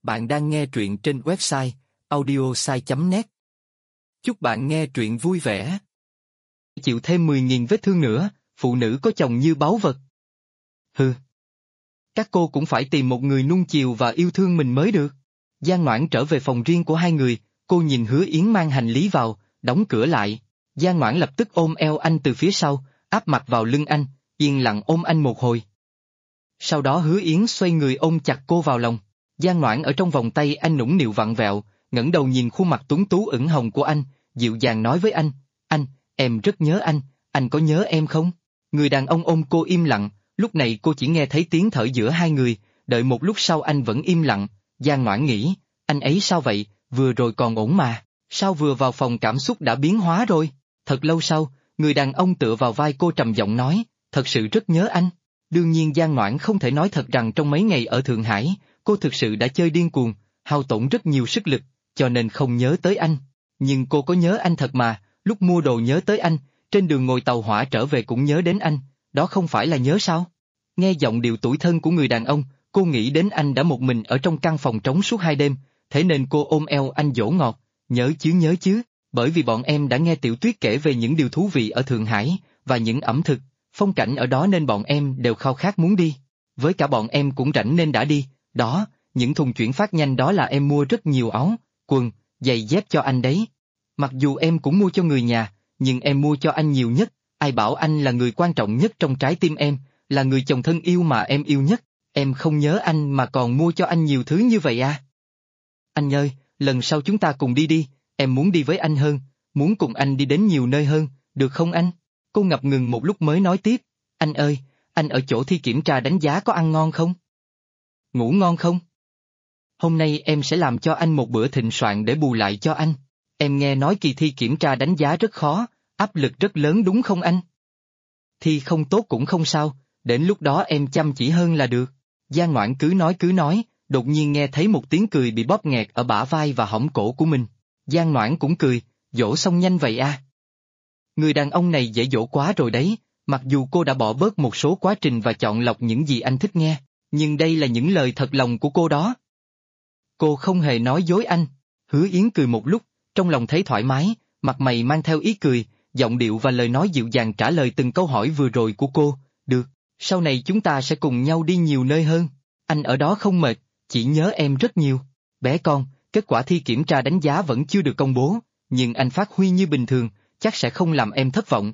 Bạn đang nghe truyện trên website audiosai.net. Chúc bạn nghe truyện vui vẻ. Chịu thêm 10.000 vết thương nữa, phụ nữ có chồng như báu vật. Hừ. Các cô cũng phải tìm một người nuông chiều và yêu thương mình mới được. Giang Ngoãn trở về phòng riêng của hai người, cô nhìn Hứa Yến mang hành lý vào, đóng cửa lại. Giang Ngoãn lập tức ôm eo anh từ phía sau, áp mặt vào lưng anh, yên lặng ôm anh một hồi. Sau đó Hứa Yến xoay người ôm chặt cô vào lòng. Giang Ngoãn ở trong vòng tay anh nũng nịu vặn vẹo, ngẩng đầu nhìn khuôn mặt tuấn tú ửng hồng của anh, dịu dàng nói với anh, em rất nhớ anh có nhớ em không? Người đàn ông ôm cô im lặng, lúc này cô chỉ nghe thấy tiếng thở giữa hai người, đợi một lúc sau anh vẫn im lặng. Giang Ngoãn nghĩ, anh ấy sao vậy, vừa rồi còn ổn mà, sao vừa vào phòng cảm xúc đã biến hóa rồi? Thật lâu sau, người đàn ông tựa vào vai cô trầm giọng nói, thật sự rất nhớ anh. Đương nhiên Giang Ngoãn không thể nói thật rằng trong mấy ngày ở Thượng Hải, cô thực sự đã chơi điên cuồng, hao tổn rất nhiều sức lực, cho nên không nhớ tới anh. Nhưng cô có nhớ anh thật mà, lúc mua đồ nhớ tới anh, trên đường ngồi tàu hỏa trở về cũng nhớ đến anh, đó không phải là nhớ sao? Nghe giọng điệu tủi thân của người đàn ông, cô nghĩ đến anh đã một mình ở trong căn phòng trống suốt 2 đêm, thế nên cô ôm eo anh dỗ ngọt, nhớ chứ, bởi vì bọn em đã nghe Tiểu Tuyết kể về những điều thú vị ở Thượng Hải, và những ẩm thực, phong cảnh ở đó nên bọn em đều khao khát muốn đi. Với cả bọn em cũng rảnh nên đã đi, đó, những thùng chuyển phát nhanh đó là em mua rất nhiều áo, quần, giày dép cho anh đấy. Mặc dù em cũng mua cho người nhà, nhưng em mua cho anh nhiều nhất, ai bảo anh là người quan trọng nhất trong trái tim em, là người chồng thân yêu mà em yêu nhất, em không nhớ anh mà còn mua cho anh nhiều thứ như vậy à? Anh ơi, lần sau chúng ta cùng đi đi, em muốn đi với anh hơn, muốn cùng anh đi đến nhiều nơi hơn, được không anh? Cô ngập ngừng một lúc mới nói tiếp, anh ơi, anh ở chỗ thi kiểm tra đánh giá có ăn ngon không? Ngủ ngon không? Hôm nay em sẽ làm cho anh một bữa thịnh soạn để bù lại cho anh. Em nghe nói kỳ thi kiểm tra đánh giá rất khó, áp lực rất lớn đúng không anh? Thi không tốt cũng không sao, đến lúc đó em chăm chỉ hơn là được. Giang Ngoãn cứ nói, đột nhiên nghe thấy một tiếng cười bị bóp nghẹt ở bả vai và hõm cổ của mình. Giang Ngoãn cũng cười, dỗ xong nhanh vậy à? Người đàn ông này dễ dỗ quá rồi đấy, mặc dù cô đã bỏ bớt một số quá trình và chọn lọc những gì anh thích nghe, nhưng đây là những lời thật lòng của cô đó. Cô không hề nói dối anh. Hứa Yến cười một lúc, trong lòng thấy thoải mái, mặt mày mang theo ý cười, giọng điệu và lời nói dịu dàng trả lời từng câu hỏi vừa rồi của cô. Được, sau này chúng ta sẽ cùng nhau đi nhiều nơi hơn. Anh ở đó không mệt, chỉ nhớ em rất nhiều. Bé con, kết quả thi kiểm tra đánh giá vẫn chưa được công bố, nhưng anh phát huy như bình thường, chắc sẽ không làm em thất vọng.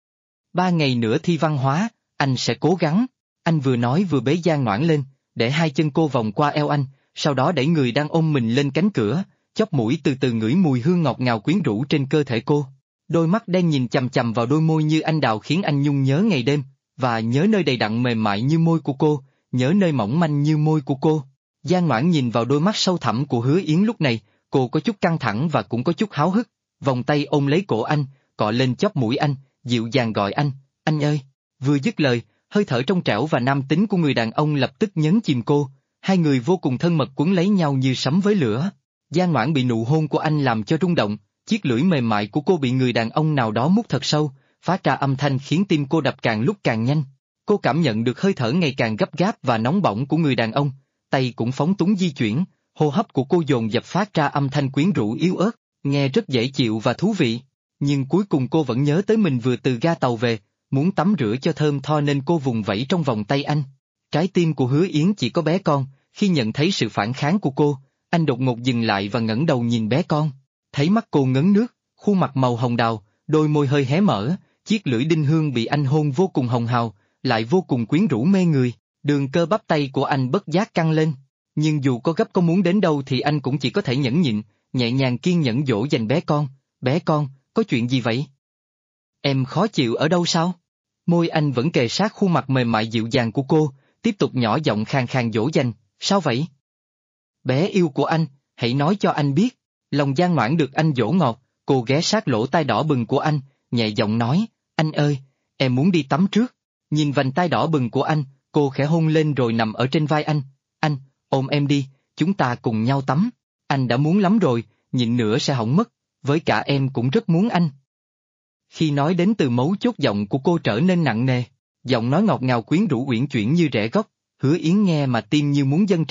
3 ngày nữa thi văn hóa, anh sẽ cố gắng. Anh vừa nói vừa bế Giang Ngoãn lên, để hai chân cô vòng qua eo anh, sau đó đẩy người đang ôm mình lên cánh cửa, chóp mũi từ từ ngửi mùi hương ngọt ngào quyến rũ trên cơ thể cô. Đôi mắt đen nhìn chằm chằm vào đôi môi như anh đào khiến anh nhung nhớ ngày đêm, và nhớ nơi đầy đặn mềm mại như môi của cô, nhớ nơi mỏng manh như môi của cô. Giang Ngoãn nhìn vào đôi mắt sâu thẳm của Hứa Yến lúc này, cô có chút căng thẳng và cũng có chút háo hức, vòng tay ôm lấy cổ anh, cọ lên chóp mũi anh, dịu dàng gọi anh ơi. Vừa dứt lời, hơi thở trong trẻo và nam tính của người đàn ông lập tức nhấn chìm cô, hai người vô cùng thân mật quấn lấy nhau như sấm với lửa. Giang Ngoãn bị nụ hôn của anh làm cho rung động, chiếc lưỡi mềm mại của cô bị người đàn ông nào đó mút thật sâu, phát ra âm thanh khiến tim cô đập càng lúc càng nhanh. Cô cảm nhận được hơi thở ngày càng gấp gáp và nóng bỏng của người đàn ông, tay cũng phóng túng di chuyển, hô hấp của cô dồn dập phát ra âm thanh quyến rũ yếu ớt, nghe rất dễ chịu và thú vị. Nhưng cuối cùng cô vẫn nhớ tới mình vừa từ ga tàu về, muốn tắm rửa cho thơm tho nên cô vùng vẫy trong vòng tay anh. Trái tim của Hứa Yến chỉ có bé con, khi nhận thấy sự phản kháng của cô, anh đột ngột dừng lại và ngẩng đầu nhìn bé con. Thấy mắt cô ngấn nước, khuôn mặt màu hồng đào, đôi môi hơi hé mở, chiếc lưỡi đinh hương bị anh hôn vô cùng hồng hào, lại vô cùng quyến rũ mê người, đường cơ bắp tay của anh bất giác căng lên. Nhưng dù có gấp có muốn đến đâu thì anh cũng chỉ có thể nhẫn nhịn, nhẹ nhàng kiên nhẫn dỗ dành bé con, có chuyện gì vậy? Em khó chịu ở đâu sao? Môi anh vẫn kề sát khuôn mặt mềm mại dịu dàng của cô, tiếp tục nhỏ giọng khàn khàn dỗ dành, sao vậy? Bé yêu của anh, hãy nói cho anh biết. Lòng Giang Ngoãn được anh dỗ ngọt, cô ghé sát lỗ tai đỏ bừng của anh, nhẹ giọng nói, anh ơi, em muốn đi tắm trước. Nhìn vành tai đỏ bừng của anh, cô khẽ hôn lên rồi nằm ở trên vai anh, ôm em đi, chúng ta cùng nhau tắm. Anh đã muốn lắm rồi, nhịn nữa sẽ hỏng mất, với cả em cũng rất muốn anh. Khi nói đến từ mấu chốt giọng của cô trở nên nặng nề, giọng nói ngọt ngào quyến rũ uyển chuyển như rẽ góc, Hứa Yến nghe mà tim như muốn dâng trào,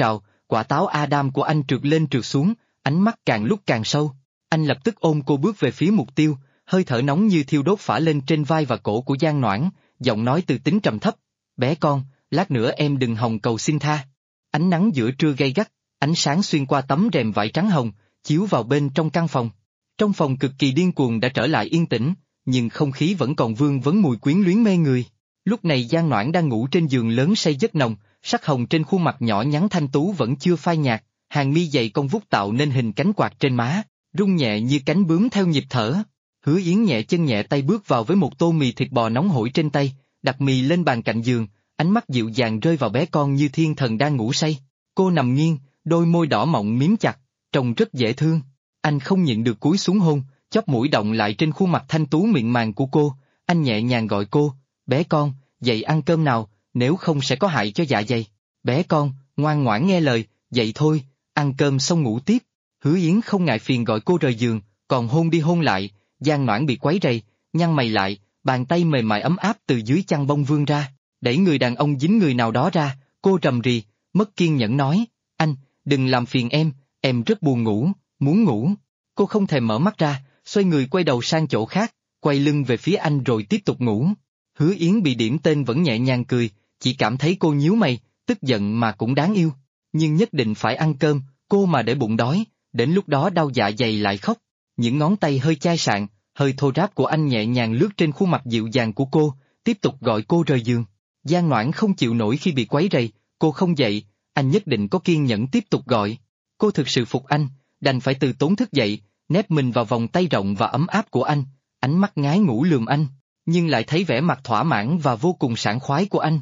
Quả táo Adam của anh trượt lên trượt xuống, ánh mắt càng lúc càng sâu. Anh lập tức ôm cô bước về phía mục tiêu, hơi thở nóng như thiêu đốt phả lên trên vai và cổ của Giang Noãn, giọng nói từ tính trầm thấp. Bé con, lát nữa em đừng hòng cầu xin tha. Ánh nắng giữa trưa gay gắt, ánh sáng xuyên qua tấm rèm vải trắng hồng, chiếu vào bên trong căn phòng. Trong phòng cực kỳ điên cuồng đã trở lại yên tĩnh, nhưng không khí vẫn còn vương vấn mùi quyến luyến mê người. Lúc này Giang Noãn đang ngủ trên giường lớn say giấc nồng, sắc hồng trên khuôn mặt nhỏ nhắn thanh tú vẫn chưa phai nhạt, hàng mi dày cong vút tạo nên hình cánh quạt trên má, rung nhẹ như cánh bướm theo nhịp thở. Hứa Yến nhẹ chân nhẹ tay bước vào với một tô mì thịt bò nóng hổi trên tay, đặt mì lên bàn cạnh giường, ánh mắt dịu dàng rơi vào bé con như thiên thần đang ngủ say. Cô nằm nghiêng, đôi môi đỏ mọng mím chặt, trông rất dễ thương. Anh không nhịn được cúi xuống hôn, chóp mũi động lại trên khuôn mặt thanh tú mịn màng của cô, anh nhẹ nhàng gọi cô, bé con, dậy ăn cơm nào, nếu không sẽ có hại cho dạ dày. Bé con, ngoan ngoãn nghe lời, dậy thôi, ăn cơm xong ngủ tiếp. Hứa Yến không ngại phiền gọi cô rời giường, còn hôn đi hôn lại, Giang Noãn bị quấy rầy, nhăn mày lại, bàn tay mềm mại ấm áp từ dưới chăn bông vươn ra, đẩy người đàn ông dính người nào đó ra, cô rầm rì, mất kiên nhẫn nói, anh, đừng làm phiền em rất buồn ngủ, muốn ngủ. Cô không thèm mở mắt ra, xoay người quay đầu sang chỗ khác, quay lưng về phía anh rồi tiếp tục ngủ. Hứa Yến bị điểm tên vẫn nhẹ nhàng cười, chỉ cảm thấy cô nhíu mày, tức giận mà cũng đáng yêu. Nhưng nhất định phải ăn cơm, cô mà để bụng đói, đến lúc đó đau dạ dày lại khóc. Những ngón tay hơi chai sạn, hơi thô ráp của anh nhẹ nhàng lướt trên khuôn mặt dịu dàng của cô, tiếp tục gọi cô rời giường. Giang Noãn không chịu nổi khi bị quấy rầy, cô không dậy, anh nhất định có kiên nhẫn tiếp tục gọi. Cô thực sự phục anh, đành phải từ tốn thức dậy, nép mình vào vòng tay rộng và ấm áp của anh, ánh mắt ngái ngủ lườm anh, nhưng lại thấy vẻ mặt thỏa mãn và vô cùng sảng khoái của anh.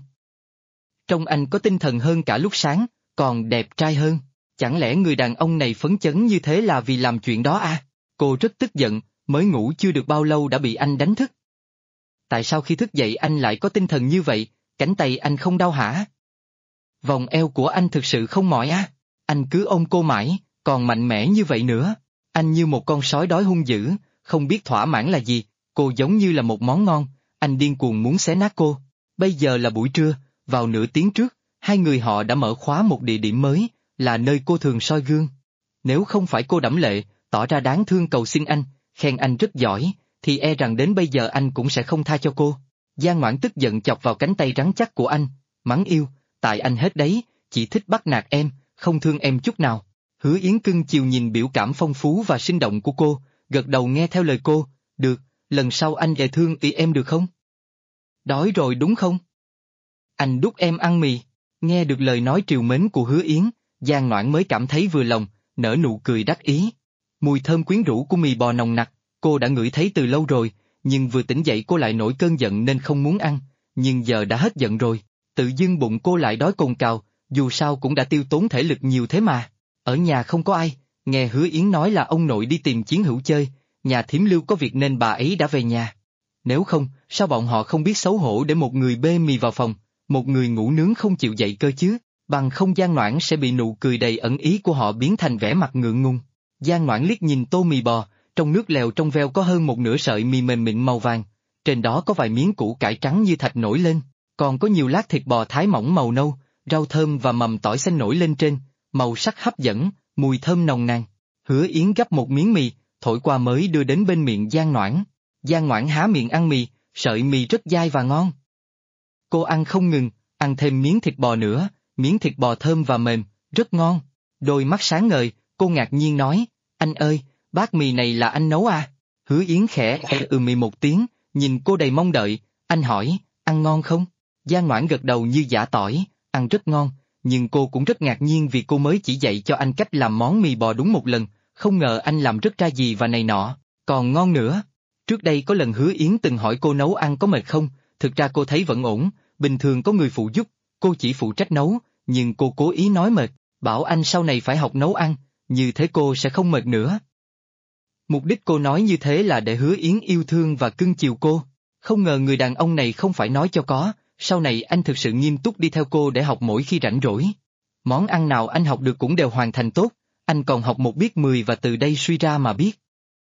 Trông anh có tinh thần hơn cả lúc sáng, còn đẹp trai hơn. Chẳng lẽ người đàn ông này phấn chấn như thế là vì làm chuyện đó à? Cô rất tức giận, mới ngủ chưa được bao lâu đã bị anh đánh thức. Tại sao khi thức dậy anh lại có tinh thần như vậy, cánh tay anh không đau hả? Vòng eo của anh thực sự không mỏi á? Anh cứ ôm cô mãi, còn mạnh mẽ như vậy nữa. Anh như một con sói đói hung dữ, không biết thỏa mãn là gì, cô giống như là một món ngon, anh điên cuồng muốn xé nát cô. Bây giờ là buổi trưa, vào nửa tiếng trước, hai người họ đã mở khóa một địa điểm mới, là nơi cô thường soi gương. Nếu không phải cô đẫm lệ, tỏ ra đáng thương cầu xin anh, khen anh rất giỏi, thì e rằng đến bây giờ anh cũng sẽ không tha cho cô. Giang Noãn tức giận chọc vào cánh tay rắn chắc của anh, mắng yêu, tại anh hết đấy, chỉ thích bắt nạt em, không thương em chút nào. Hứa Yến cưng chiều nhìn biểu cảm phong phú và sinh động của cô, gật đầu nghe theo lời cô, được, lần sau anh dè thương ý em được không? Đói rồi đúng không? Anh đút em ăn mì. Nghe được lời nói trìu mến của Hứa Yến, Giang Noãn mới cảm thấy vừa lòng, nở nụ cười đắc ý. Mùi thơm quyến rũ của mì bò nồng nặc, cô đã ngửi thấy từ lâu rồi, nhưng vừa tỉnh dậy cô lại nổi cơn giận nên không muốn ăn, nhưng giờ đã hết giận rồi, tự dưng bụng cô lại đói cồn cào, dù sao cũng đã tiêu tốn thể lực nhiều thế mà. Ở nhà không có ai, nghe Hứa Yến nói là ông nội đi tìm Chiến Hữu chơi, nhà thím Lưu có việc nên bà ấy đã về nhà. Nếu không, sao bọn họ không biết xấu hổ để một người bê mì vào phòng, một người ngủ nướng không chịu dậy cơ chứ, bằng không Giang Noãn sẽ bị nụ cười đầy ẩn ý của họ biến thành vẻ mặt ngượng ngùng. Giang Noãn liếc nhìn tô mì bò, trong nước lèo trong veo có hơn một nửa sợi mì mềm mịn màu vàng, trên đó có vài miếng củ cải trắng như thạch nổi lên, còn có nhiều lát thịt bò thái mỏng màu nâu, rau thơm và mầm tỏi xanh nổi lên trên, màu sắc hấp dẫn, mùi thơm nồng nàn. Hứa Yến gắp một miếng mì, thổi qua mới đưa đến bên miệng Giang Noãn. Giang Noãn há miệng ăn mì, sợi mì rất dai và ngon. Cô ăn không ngừng, ăn thêm miếng thịt bò nữa, miếng thịt bò thơm và mềm, rất ngon. Đôi mắt sáng ngời, cô ngạc nhiên nói, anh ơi, bát mì này là anh nấu à? Hứa Yến khẽ mì một tiếng, nhìn cô đầy mong đợi, anh hỏi, ăn ngon không? Giang Noãn gật đầu như giả tỏi, ăn rất ngon, nhưng cô cũng rất ngạc nhiên vì cô mới chỉ dạy cho anh cách làm món mì bò đúng một lần, không ngờ anh làm rất ra gì và này nọ, còn ngon nữa. Trước đây có lần Hứa Yến từng hỏi cô nấu ăn có mệt không, thực ra cô thấy vẫn ổn, bình thường có người phụ giúp, cô chỉ phụ trách nấu, nhưng cô cố ý nói mệt, bảo anh sau này phải học nấu ăn, như thế cô sẽ không mệt nữa. Mục đích cô nói như thế là để Hứa Yến yêu thương và cưng chiều cô, không ngờ người đàn ông này không phải nói cho có, sau này anh thực sự nghiêm túc đi theo cô để học mỗi khi rảnh rỗi. Món ăn nào anh học được cũng đều hoàn thành tốt, anh còn học một biết 10 và từ đây suy ra mà biết.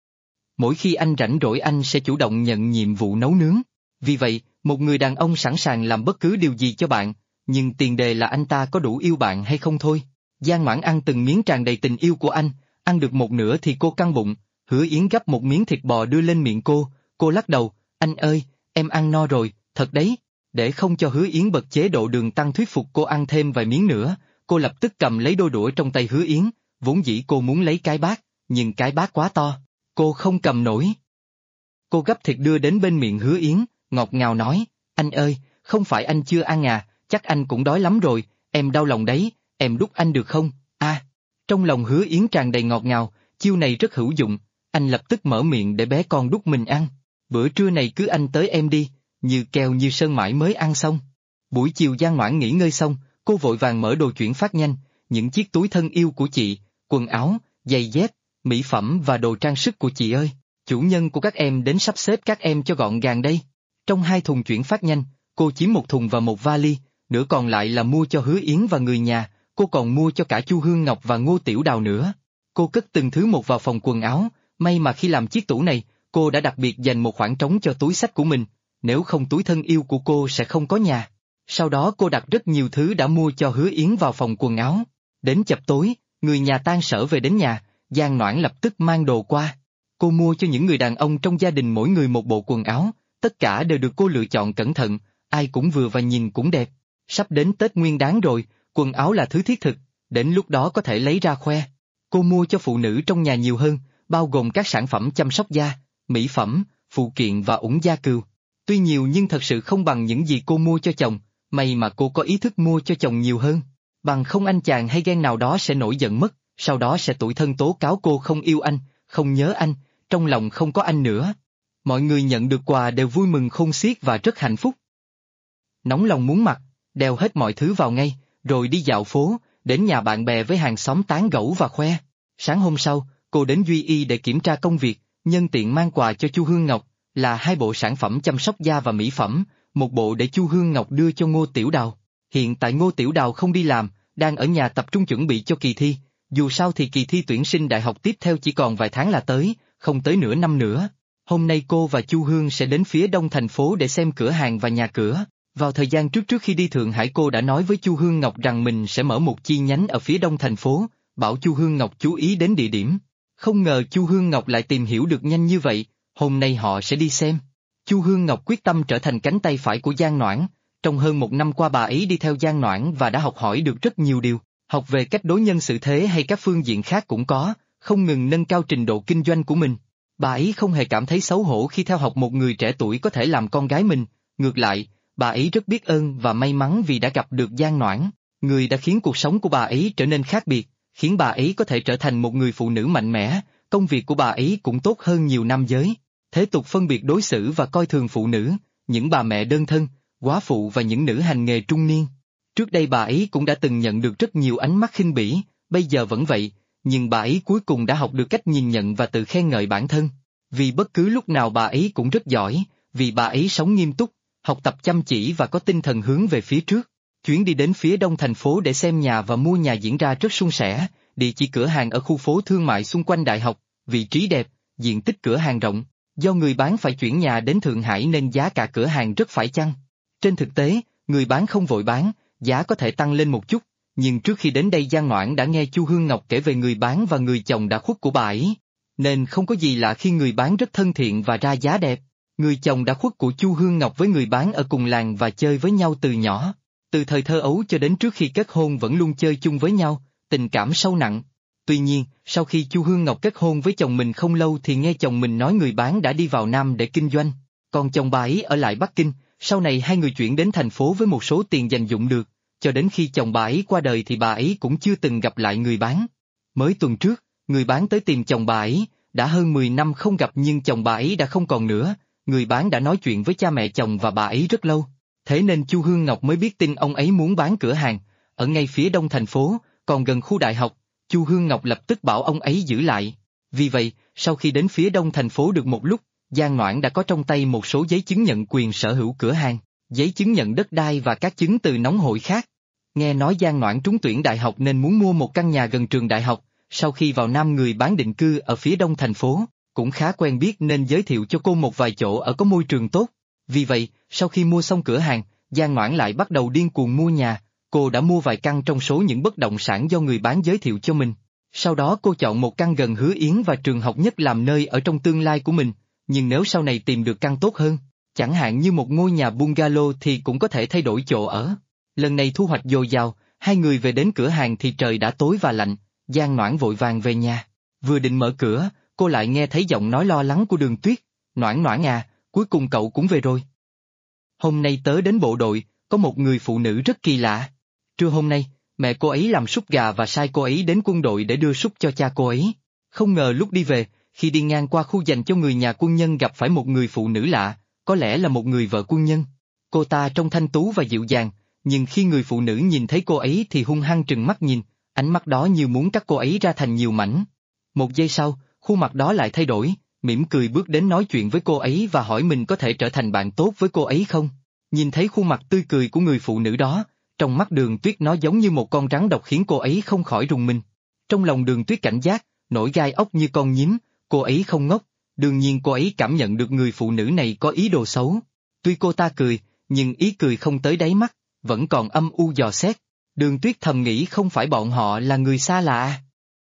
Mỗi khi anh rảnh rỗi anh sẽ chủ động nhận nhiệm vụ nấu nướng, vì vậy, một người đàn ông sẵn sàng làm bất cứ điều gì cho bạn, nhưng tiền đề là anh ta có đủ yêu bạn hay không thôi. Giang Ngoãn ăn từng miếng tràn đầy tình yêu của anh, ăn được một nửa thì cô căng bụng, Hứa Yến gắp một miếng thịt bò đưa lên miệng cô lắc đầu, anh ơi, em ăn no rồi, thật đấy. Để không cho Hứa Yến bật chế độ đường tăng thuyết phục cô ăn thêm vài miếng nữa, cô lập tức cầm lấy đôi đũa trong tay Hứa Yến, vốn dĩ cô muốn lấy cái bát, nhưng cái bát quá to, cô không cầm nổi. Cô gắp thịt đưa đến bên miệng Hứa Yến, ngọt ngào nói, anh ơi, không phải anh chưa ăn à, chắc anh cũng đói lắm rồi, em đau lòng đấy, em đút anh được không? Trong lòng Hứa Yến tràn đầy ngọt ngào, chiêu này rất hữu dụng, anh lập tức mở miệng để bé con đút mình ăn. Bữa trưa này cứ anh tới em đi, như keo như sơn mãi mới ăn xong. Buổi chiều Giang Ngoãn nghỉ ngơi xong, cô vội vàng mở đồ chuyển phát nhanh, những chiếc túi thân yêu của chị, quần áo, giày dép, mỹ phẩm và đồ trang sức của chị ơi, chủ nhân của các em đến sắp xếp các em cho gọn gàng đây. Trong 2 thùng chuyển phát nhanh, cô chiếm 1 thùng và 1 vali, nửa còn lại là mua cho Hứa Yến và người nhà, cô còn mua cho cả Chu Hương Ngọc và Ngô Tiểu Đào nữa. Cô cất từng thứ một vào phòng quần áo, may mà khi làm chiếc tủ này, cô đã đặc biệt dành một khoảng trống cho túi xách của mình, nếu không túi thân yêu của cô sẽ không có nhà. Sau đó cô đặt rất nhiều thứ đã mua cho Hứa Yến vào phòng quần áo. Đến chập tối, người nhà tan sở về đến nhà, Giang Ngoãn lập tức mang đồ qua. Cô mua cho những người đàn ông trong gia đình mỗi người một bộ quần áo, tất cả đều được cô lựa chọn cẩn thận, ai cũng vừa và nhìn cũng đẹp. Sắp đến Tết Nguyên Đán rồi, quần áo là thứ thiết thực, đến lúc đó có thể lấy ra khoe. Cô mua cho phụ nữ trong nhà nhiều hơn, bao gồm các sản phẩm chăm sóc da, mỹ phẩm, phụ kiện và ủng da cừu. Tuy nhiều nhưng thật sự không bằng những gì cô mua cho chồng, may mà cô có ý thức mua cho chồng nhiều hơn. Bằng không anh chàng hay ghen nào đó sẽ nổi giận mất, sau đó sẽ tủi thân tố cáo cô không yêu anh, không nhớ anh, trong lòng không có anh nữa. Mọi người nhận được quà đều vui mừng khôn xiết và rất hạnh phúc. Nóng lòng muốn mặc, đeo hết mọi thứ vào ngay, rồi đi dạo phố, đến nhà bạn bè với hàng xóm tán gẫu và khoe. Sáng hôm sau, cô đến Duy Y để kiểm tra công việc, nhân tiện mang quà cho Chu Hương Ngọc, là 2 bộ sản phẩm chăm sóc da và mỹ phẩm, một bộ để Chu Hương Ngọc đưa cho Ngô Tiểu Đào. Hiện tại Ngô Tiểu Đào không đi làm, đang ở nhà tập trung chuẩn bị cho kỳ thi, dù sao thì kỳ thi tuyển sinh đại học tiếp theo chỉ còn vài tháng là tới, không tới nửa năm nữa. Hôm nay cô và Chu Hương sẽ đến phía đông thành phố để xem cửa hàng và nhà cửa. Vào thời gian trước khi đi Thượng Hải cô đã nói với Chu Hương Ngọc rằng mình sẽ mở một chi nhánh ở phía đông thành phố, bảo Chu Hương Ngọc chú ý đến địa điểm. Không ngờ Chu Hương Ngọc lại tìm hiểu được nhanh như vậy, hôm nay họ sẽ đi xem. Chu Hương Ngọc quyết tâm trở thành cánh tay phải của Giang Ngoãn, trong hơn 1 năm qua bà ấy đi theo Giang Ngoãn và đã học hỏi được rất nhiều điều, học về cách đối nhân xử thế hay các phương diện khác cũng có, không ngừng nâng cao trình độ kinh doanh của mình. Bà ấy không hề cảm thấy xấu hổ khi theo học một người trẻ tuổi có thể làm con gái mình, ngược lại, bà ấy rất biết ơn và may mắn vì đã gặp được Giang Ngoãn, người đã khiến cuộc sống của bà ấy trở nên khác biệt, khiến bà ấy có thể trở thành một người phụ nữ mạnh mẽ, công việc của bà ấy cũng tốt hơn nhiều nam giới. Thế tục phân biệt đối xử và coi thường phụ nữ, những bà mẹ đơn thân, góa phụ và những nữ hành nghề trung niên. Trước đây bà ấy cũng đã từng nhận được rất nhiều ánh mắt khinh bỉ, bây giờ vẫn vậy, nhưng bà ấy cuối cùng đã học được cách nhìn nhận và tự khen ngợi bản thân. Vì bất cứ lúc nào bà ấy cũng rất giỏi, vì bà ấy sống nghiêm túc, học tập chăm chỉ và có tinh thần hướng về phía trước. Chuyến đi đến phía đông thành phố để xem nhà và mua nhà diễn ra rất suôn sẻ, địa chỉ cửa hàng ở khu phố thương mại xung quanh đại học, vị trí đẹp, diện tích cửa hàng rộng. Do người bán phải chuyển nhà đến Thượng Hải nên giá cả cửa hàng rất phải chăng. Trên thực tế, người bán không vội bán, giá có thể tăng lên một chút, nhưng trước khi đến đây Giang Ngoãn đã nghe Chu Hương Ngọc kể về người bán và người chồng đã khuất của bà ấy, nên không có gì lạ khi người bán rất thân thiện và ra giá đẹp. Người chồng đã khuất của Chu Hương Ngọc với người bán ở cùng làng và chơi với nhau từ nhỏ, từ thời thơ ấu cho đến trước khi kết hôn vẫn luôn chơi chung với nhau, tình cảm sâu nặng. Tuy nhiên, sau khi Chu Hương Ngọc kết hôn với chồng mình không lâu thì nghe chồng mình nói người bán đã đi vào Nam để kinh doanh, còn chồng bà ấy ở lại Bắc Kinh, sau này hai người chuyển đến thành phố với một số tiền dành dụm được, cho đến khi chồng bà ấy qua đời thì bà ấy cũng chưa từng gặp lại người bán. Mới tuần trước, người bán tới tìm chồng bà ấy, đã hơn 10 năm không gặp nhưng chồng bà ấy đã không còn nữa, người bán đã nói chuyện với cha mẹ chồng và bà ấy rất lâu, thế nên Chu Hương Ngọc mới biết tin ông ấy muốn bán cửa hàng, ở ngay phía đông thành phố, còn gần khu đại học. Chu Hương Ngọc lập tức bảo ông ấy giữ lại. Vì vậy, sau khi đến phía đông thành phố được một lúc, Giang Ngoãn đã có trong tay một số giấy chứng nhận quyền sở hữu cửa hàng, giấy chứng nhận đất đai và các chứng từ nóng hổi khác. Nghe nói Giang Ngoãn trúng tuyển đại học nên muốn mua một căn nhà gần trường đại học, sau khi vào Nam người bán định cư ở phía đông thành phố, cũng khá quen biết nên giới thiệu cho cô một vài chỗ ở có môi trường tốt. Vì vậy, sau khi mua xong cửa hàng, Giang Ngoãn lại bắt đầu điên cuồng mua nhà, Cô đã mua vài căn trong số những bất động sản do người bán giới thiệu cho mình. Sau đó cô chọn một căn gần Hứa Yến và trường học nhất làm nơi ở trong tương lai của mình, nhưng nếu sau này tìm được căn tốt hơn, chẳng hạn như một ngôi nhà bungalow thì cũng có thể thay đổi chỗ ở. Lần này thu hoạch dồi dào, hai người về đến cửa hàng thì trời đã tối và lạnh, Giang Noãn vội vàng về nhà. Vừa định mở cửa, cô lại nghe thấy giọng nói lo lắng của Đường Tuyết, Noãn Noãn à, cuối cùng cậu cũng về rồi. Hôm nay tớ đến bộ đội, có một người phụ nữ rất kỳ lạ. Trưa hôm nay, mẹ cô ấy làm súp gà và sai cô ấy đến quân đội để đưa súp cho cha cô ấy. Không ngờ lúc đi về, khi đi ngang qua khu dành cho người nhà quân nhân gặp phải một người phụ nữ lạ, có lẽ là một người vợ quân nhân. Cô ta trông thanh tú và dịu dàng, nhưng khi người phụ nữ nhìn thấy cô ấy thì hung hăng trừng mắt nhìn, ánh mắt đó như muốn cắt cô ấy ra thành nhiều mảnh. Một giây sau, khuôn mặt đó lại thay đổi, mỉm cười bước đến nói chuyện với cô ấy và hỏi mình có thể trở thành bạn tốt với cô ấy không. Nhìn thấy khuôn mặt tươi cười của người phụ nữ đó, trong mắt Đường Tuyết nó giống như một con rắn độc khiến cô ấy không khỏi rùng mình. Trong lòng Đường Tuyết cảnh giác, nổi gai ốc như con nhím, cô ấy không ngốc, đương nhiên cô ấy cảm nhận được người phụ nữ này có ý đồ xấu. Tuy cô ta cười, nhưng ý cười không tới đáy mắt, vẫn còn âm u dò xét. Đường Tuyết thầm nghĩ không phải bọn họ là người xa lạ à?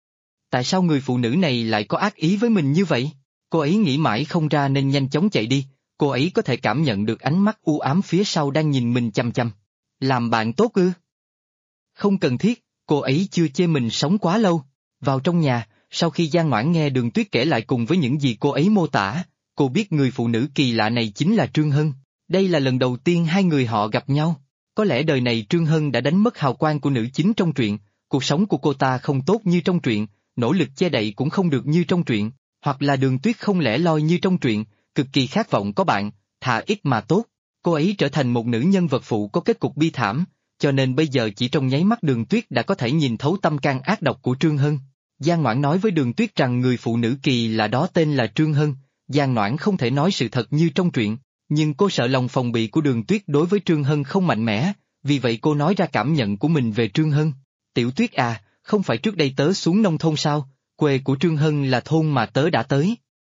Tại sao người phụ nữ này lại có ác ý với mình như vậy? Cô ấy nghĩ mãi không ra nên nhanh chóng chạy đi, cô ấy có thể cảm nhận được ánh mắt u ám phía sau đang nhìn mình chằm chằm. Làm bạn tốt ư? Không cần thiết, cô ấy chưa chê mình sống quá lâu. Vào trong nhà, sau khi Giang Noãn nghe Đường Tuyết kể lại cùng với những gì cô ấy mô tả, cô biết người phụ nữ kỳ lạ này chính là Trương Hân. Đây là lần đầu tiên hai người họ gặp nhau. Có lẽ đời này Trương Hân đã đánh mất hào quang của nữ chính trong truyện, cuộc sống của cô ta không tốt như trong truyện, nỗ lực che đậy cũng không được như trong truyện, hoặc là Đường Tuyết không lẻ loi như trong truyện, cực kỳ khát vọng có bạn, thà ít mà tốt. Cô ấy trở thành một nữ nhân vật phụ có kết cục bi thảm, cho nên bây giờ chỉ trong nháy mắt Đường Tuyết đã có thể nhìn thấu tâm can ác độc của Trương Hân. Giang Noãn nói với Đường Tuyết rằng người phụ nữ kỳ lạ đó tên là Trương Hân. Giang Noãn không thể nói sự thật như trong truyện, nhưng cô sợ lòng phòng bị của Đường Tuyết đối với Trương Hân không mạnh mẽ, vì vậy cô nói ra cảm nhận của mình về Trương Hân. Tiểu Tuyết à, không phải trước đây tớ xuống nông thôn sao, quê của Trương Hân là thôn mà tớ đã tới.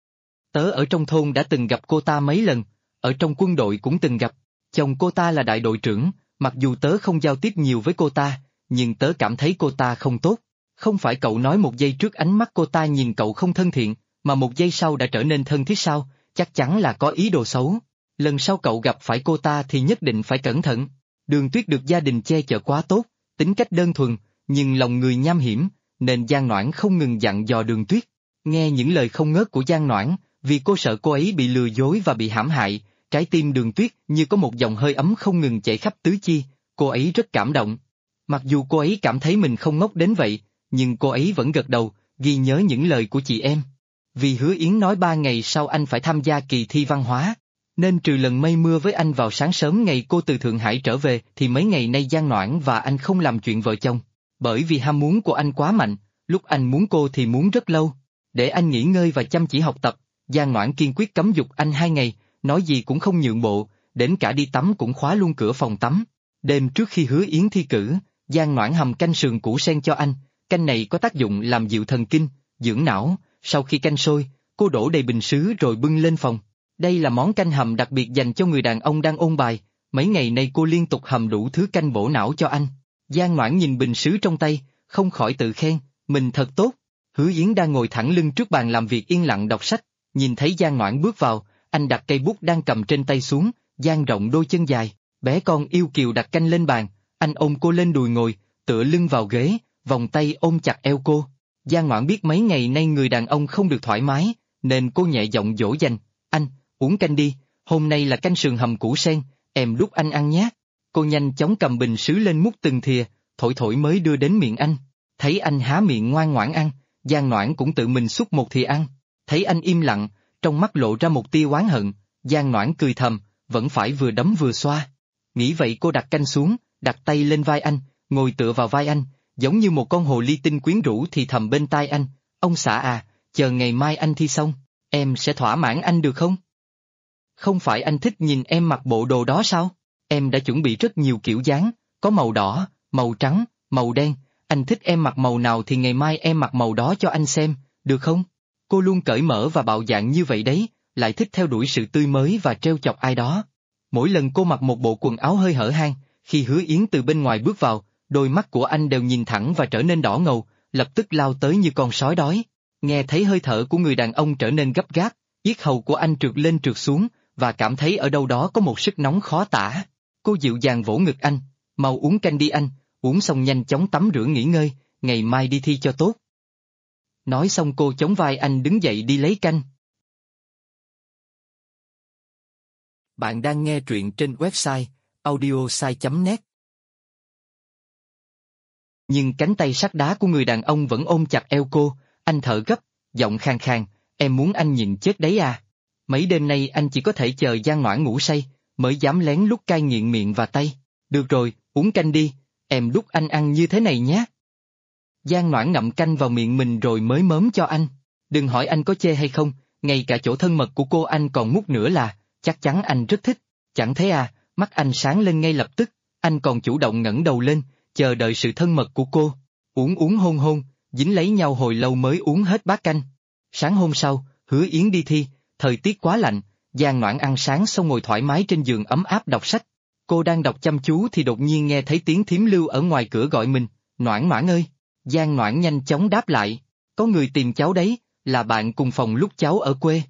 Tớ ở trong thôn đã từng gặp cô ta mấy lần, ở trong quân đội cũng từng gặp, chồng cô ta là đại đội trưởng, mặc dù tớ không giao tiếp nhiều với cô ta, nhưng tớ cảm thấy cô ta không tốt. Không phải cậu nói một giây trước ánh mắt cô ta nhìn cậu không thân thiện, mà một giây sau đã trở nên thân thiết sao, chắc chắn là có ý đồ xấu. Lần sau cậu gặp phải cô ta thì nhất định phải cẩn thận. Đường Tuyết được gia đình che chở quá tốt, tính cách đơn thuần, nhưng lòng người nham hiểm, nên Giang Noãn không ngừng dặn dò Đường Tuyết. Nghe những lời không ngớt của Giang Noãn, vì cô sợ cô ấy bị lừa dối và bị hãm hại, trái tim Đường Tuyết như có một dòng hơi ấm không ngừng chảy khắp tứ chi, cô ấy rất cảm động. Mặc dù cô ấy cảm thấy mình không ngốc đến vậy, nhưng cô ấy vẫn gật đầu, ghi nhớ những lời của chị em. Vì Hứa Yến nói 3 ngày sau anh phải tham gia kỳ thi văn hóa, nên trừ lần mây mưa với anh vào sáng sớm ngày cô từ Thượng Hải trở về thì mấy ngày nay Giang Noãn và anh không làm chuyện vợ chồng. Bởi vì ham muốn của anh quá mạnh, lúc anh muốn cô thì muốn rất lâu. Để anh nghỉ ngơi và chăm chỉ học tập, Giang Noãn kiên quyết cấm dục anh 2 ngày, nói gì cũng không nhượng bộ, đến cả đi tắm cũng khóa luôn cửa phòng tắm. Đêm trước khi Hứa Yến thi cử, Giang Noãn hầm canh sườn củ sen cho anh, canh này có tác dụng làm dịu thần kinh, dưỡng não, sau khi canh sôi, cô đổ đầy bình sứ rồi bưng lên phòng. Đây là món canh hầm đặc biệt dành cho người đàn ông đang ôn bài, mấy ngày nay cô liên tục hầm đủ thứ canh bổ não cho anh. Giang Noãn nhìn bình sứ trong tay, không khỏi tự khen, mình thật tốt. Hứa Yến đang ngồi thẳng lưng trước bàn làm việc yên lặng đọc sách, nhìn thấy Giang Noãn bước vào, anh đặt cây bút đang cầm trên tay xuống, dang rộng đôi chân dài, bé con yêu kiều đặt canh lên bàn, anh ôm cô lên đùi ngồi, tựa lưng vào ghế, vòng tay ôm chặt eo cô. Giang Noãn biết mấy ngày nay người đàn ông không được thoải mái, nên cô nhẹ giọng dỗ dành, anh, uống canh đi, hôm nay là canh sườn hầm củ sen, em đút anh ăn nhé. Cô nhanh chóng cầm bình sứ lên múc từng thìa, thổi thổi mới đưa đến miệng anh. Thấy anh há miệng ngoan ngoãn ăn, Giang Noãn cũng tự mình xúc một thìa ăn. Thấy anh im lặng, trong mắt lộ ra một tia oán hận, Giang Noãn cười thầm, vẫn phải vừa đấm vừa xoa. Nghĩ vậy cô đặt canh xuống, đặt tay lên vai anh, ngồi tựa vào vai anh, giống như một con hồ ly tinh quyến rũ thì thầm bên tai anh, ông xã à, chờ ngày mai anh thi xong, em sẽ thỏa mãn anh được không? Không phải anh thích nhìn em mặc bộ đồ đó sao? Em đã chuẩn bị rất nhiều kiểu dáng, có màu đỏ, màu trắng, màu đen, anh thích em mặc màu nào thì ngày mai em mặc màu đó cho anh xem, được không? Cô luôn cởi mở và bạo dạn như vậy đấy, lại thích theo đuổi sự tươi mới và trêu chọc ai đó. Mỗi lần cô mặc một bộ quần áo hơi hở hang, Khi Hứa Yến từ bên ngoài bước vào, đôi mắt của anh đều nhìn thẳng và trở nên đỏ ngầu, lập tức lao tới như con sói đói. Nghe thấy hơi thở của người đàn ông trở nên gấp gáp, yết hầu của anh trượt lên trượt xuống, và cảm thấy ở đâu đó có một sức nóng khó tả. Cô dịu dàng vỗ ngực anh, mau uống canh đi anh, uống xong nhanh chóng tắm rửa nghỉ ngơi, ngày mai đi thi cho tốt. Nói xong cô chống vai anh đứng dậy đi lấy canh. Bạn đang nghe truyện trên website audiosai.net. Nhưng cánh tay sắt đá của người đàn ông vẫn ôm chặt eo cô, anh thở gấp, giọng khàn khàn, em muốn anh nhịn chết đấy à. Mấy đêm nay anh chỉ có thể chờ Giang Noãn ngủ say, mới dám lén lút cai nghiện miệng và tay. Được rồi, uống canh đi, em đút anh ăn như thế này nhé. Giang Noãn ngậm canh vào miệng mình rồi mới mớm cho anh. Đừng hỏi anh có chê hay không, ngay cả chỗ thân mật của cô anh còn mút nữa là, chắc chắn anh rất thích. Chẳng thế à, mắt anh sáng lên ngay lập tức, anh còn chủ động ngẩng đầu lên, chờ đợi sự thân mật của cô. Uống hôn hôn, dính lấy nhau hồi lâu mới uống hết bát canh. Sáng hôm sau, Hứa Yến đi thi, thời tiết quá lạnh, Giang Noãn ăn sáng xong ngồi thoải mái trên giường ấm áp đọc sách. Cô đang đọc chăm chú thì đột nhiên nghe thấy tiếng thím Lưu ở ngoài cửa gọi mình, Noãn Noãn ơi. Giang Noãn nhanh chóng đáp lại, có người tìm cháu đấy, là bạn cùng phòng lúc cháu ở quê.